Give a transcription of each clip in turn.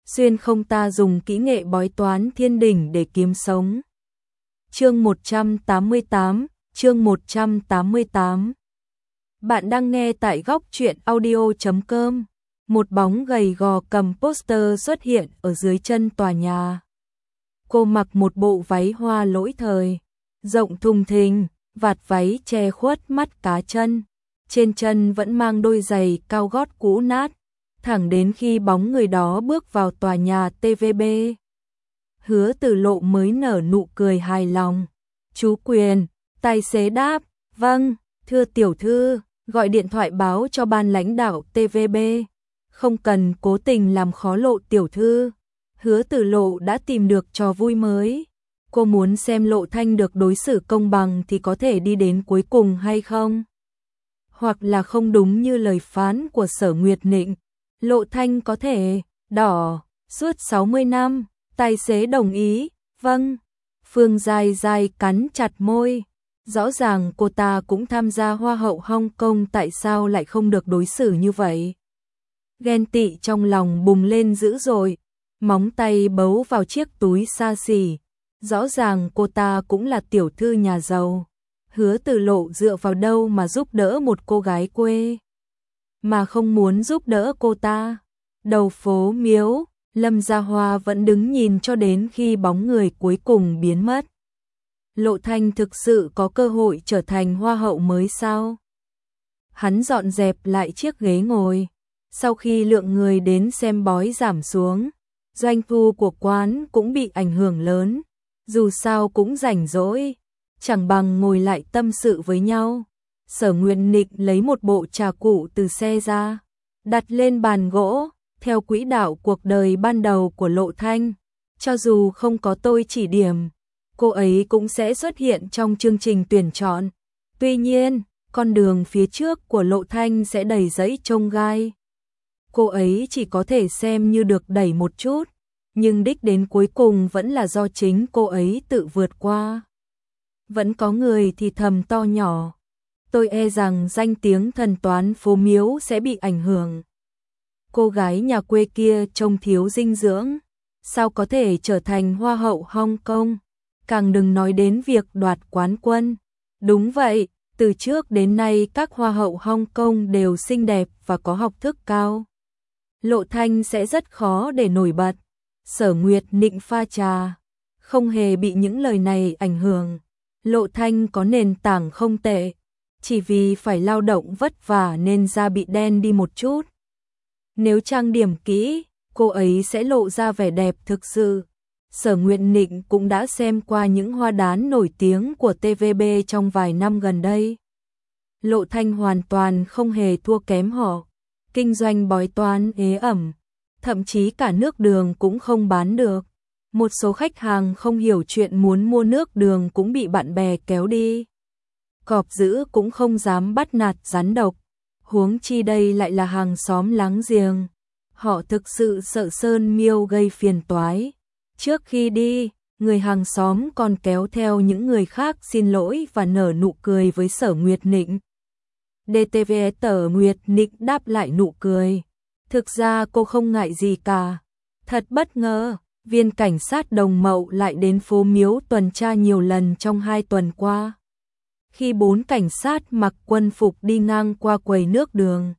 xuyên không ta dùng kỹ nghệ bói toán thiên đỉnh để kiếm sống. Chương 188. Bạn đang nghe tại góc truyện audio.com. Một bóng gầy gò cầm poster xuất hiện ở dưới chân tòa nhà. Cô mặc một bộ váy hoa lỗi thời, rộng thùng thình, vạt váy che khuất mắt cá chân. Trên chân vẫn mang đôi giày cao gót cũ nát, thẳng đến khi bóng người đó bước vào tòa nhà TVB. Hứa Tử Lộ mới nở nụ cười hài lòng. Chú Quyền, tài xế đáp, vâng, thưa tiểu thư, gọi điện thoại báo cho ban lãnh đạo TVB. Không cần cố tình làm khó Lộ tiểu thư. Hứa Tử Lộ đã tìm được trò vui mới. Cô muốn xem Lộ Thanh được đối xử công bằng thì có thể đi đến cuối cùng hay không? Hoặc là không đúng như lời phán của Sở Nguyệt Nịnh, Lộ Thanh có thể đỏ suốt 60 năm. Tài xế đồng ý, vâng. Phương Giai Giai cắn chặt môi. Rõ ràng cô ta cũng tham gia Hoa hậu Hong Kong, tại sao lại không được đối xử như vậy? Ghen tị trong lòng bùng lên dữ dội, móng tay bấu vào chiếc túi xa xỉ. Rõ ràng cô ta cũng là tiểu thư nhà giàu. Hứa Tử Lộ dựa vào đâu mà giúp đỡ một cô gái quê, mà không muốn giúp đỡ cô ta. Đầu phố Miếu, Lâm Gia Hoa vẫn đứng nhìn cho đến khi bóng người cuối cùng biến mất. Lộ Thanh thực sự có cơ hội trở thành Hoa hậu mới sao? Hắn dọn dẹp lại chiếc ghế ngồi. Sau khi lượng người đến xem bói giảm xuống, doanh thu của quán cũng bị ảnh hưởng lớn. Dù sao cũng rảnh rỗi, chẳng bằng ngồi lại tâm sự với nhau. Sở Nguyệt Nịnh lấy một bộ trà cụ từ xe ra, đặt lên bàn gỗ. Theo quỹ đạo cuộc đời ban đầu của Lộ Thanh, cho dù không có tôi chỉ điểm, cô ấy cũng sẽ xuất hiện trong chương trình tuyển chọn. Tuy nhiên, con đường phía trước của Lộ Thanh sẽ đầy rẫy chông gai. Cô ấy chỉ có thể xem như được đẩy một chút, nhưng đích đến cuối cùng vẫn là do chính cô ấy tự vượt qua. Vẫn có người thì thầm to nhỏ, tôi e rằng danh tiếng thần toán phố Miếu sẽ bị ảnh hưởng. Cô gái nhà quê kia trông thiếu dinh dưỡng, sao có thể trở thành Hoa hậu Hong Kong, càng đừng nói đến việc đoạt quán quân. Đúng vậy, từ trước đến nay các Hoa hậu Hong Kong đều xinh đẹp và có học thức cao. Lộ Thanh sẽ rất khó để nổi bật. Sở Nguyệt Nịnh pha trà, không hề bị những lời này ảnh hưởng. Lộ Thanh có nền tảng không tệ, chỉ vì phải lao động vất vả nên da bị đen đi một chút. Nếu trang điểm kỹ, cô ấy sẽ lộ ra vẻ đẹp thực sự. Sở Nguyệt Nịnh cũng đã xem qua những hoa đán nổi tiếng của TVB trong vài năm gần đây. Lộ Thanh hoàn toàn không hề thua kém họ. Kinh doanh bói toán ế ẩm, thậm chí cả nước đường cũng không bán được. Một số khách hàng không hiểu chuyện muốn mua nước đường cũng bị bạn bè kéo đi. Cọp dữ cũng không dám bắt nạt rắn độc. Huống chi đây lại là hàng xóm láng giềng. Họ thực sự sợ Sơn Miêu gây phiền toái. Trước khi đi, người hàng xóm còn kéo theo những người khác xin lỗi và nở nụ cười với Sở Nguyệt Nịnh. DTV Sở Nguyệt Nịnh đáp lại nụ cười. Thực ra cô không ngại gì cả. Thật bất ngờ, viên cảnh sát Đồng Mậu lại đến phố Miếu tuần tra nhiều lần trong 2 tuần qua. Khi 4 cảnh sát mặc quân phục đi ngang qua quầy nước đường,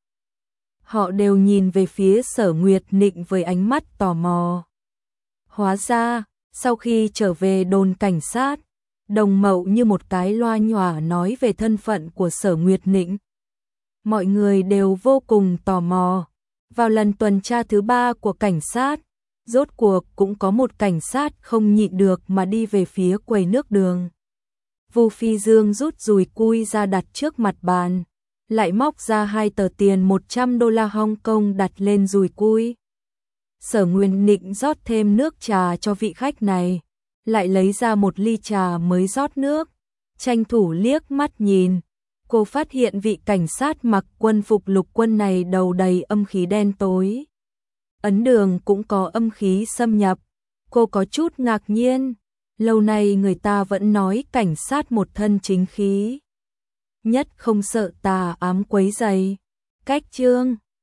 họ đều nhìn về phía Sở Nguyệt Nịnh với ánh mắt tò mò. Hóa ra, sau khi trở về đồn cảnh sát, Đồng Mậu như một cái loa nhỏa nói về thân phận của Sở Nguyệt Nịnh. Mọi người đều vô cùng tò mò. Vào lần tuần tra thứ 3 của cảnh sát, rốt cuộc cũng có một cảnh sát không nhịn được mà đi về phía quầy nước đường. Vu Phi Dương rút dùi cui ra đặt trước mặt bàn, lại móc ra 2 tờ tiền $100 Hong Kong đặt lên dùi cui. Sở Nguyệt Nịnh rót thêm nước trà cho vị khách này, lại lấy ra một ly trà mới rót nước, tranh thủ liếc mắt nhìn. Cô phát hiện vị cảnh sát mặc quân phục lục quân này đầu đầy âm khí đen tối. Ấn Đường cũng có âm khí xâm nhập. Cô có chút ngạc nhiên. Lâu nay người ta vẫn nói cảnh sát một thân chính khí, nhất không sợ tà ám quấy rầy. Cách chương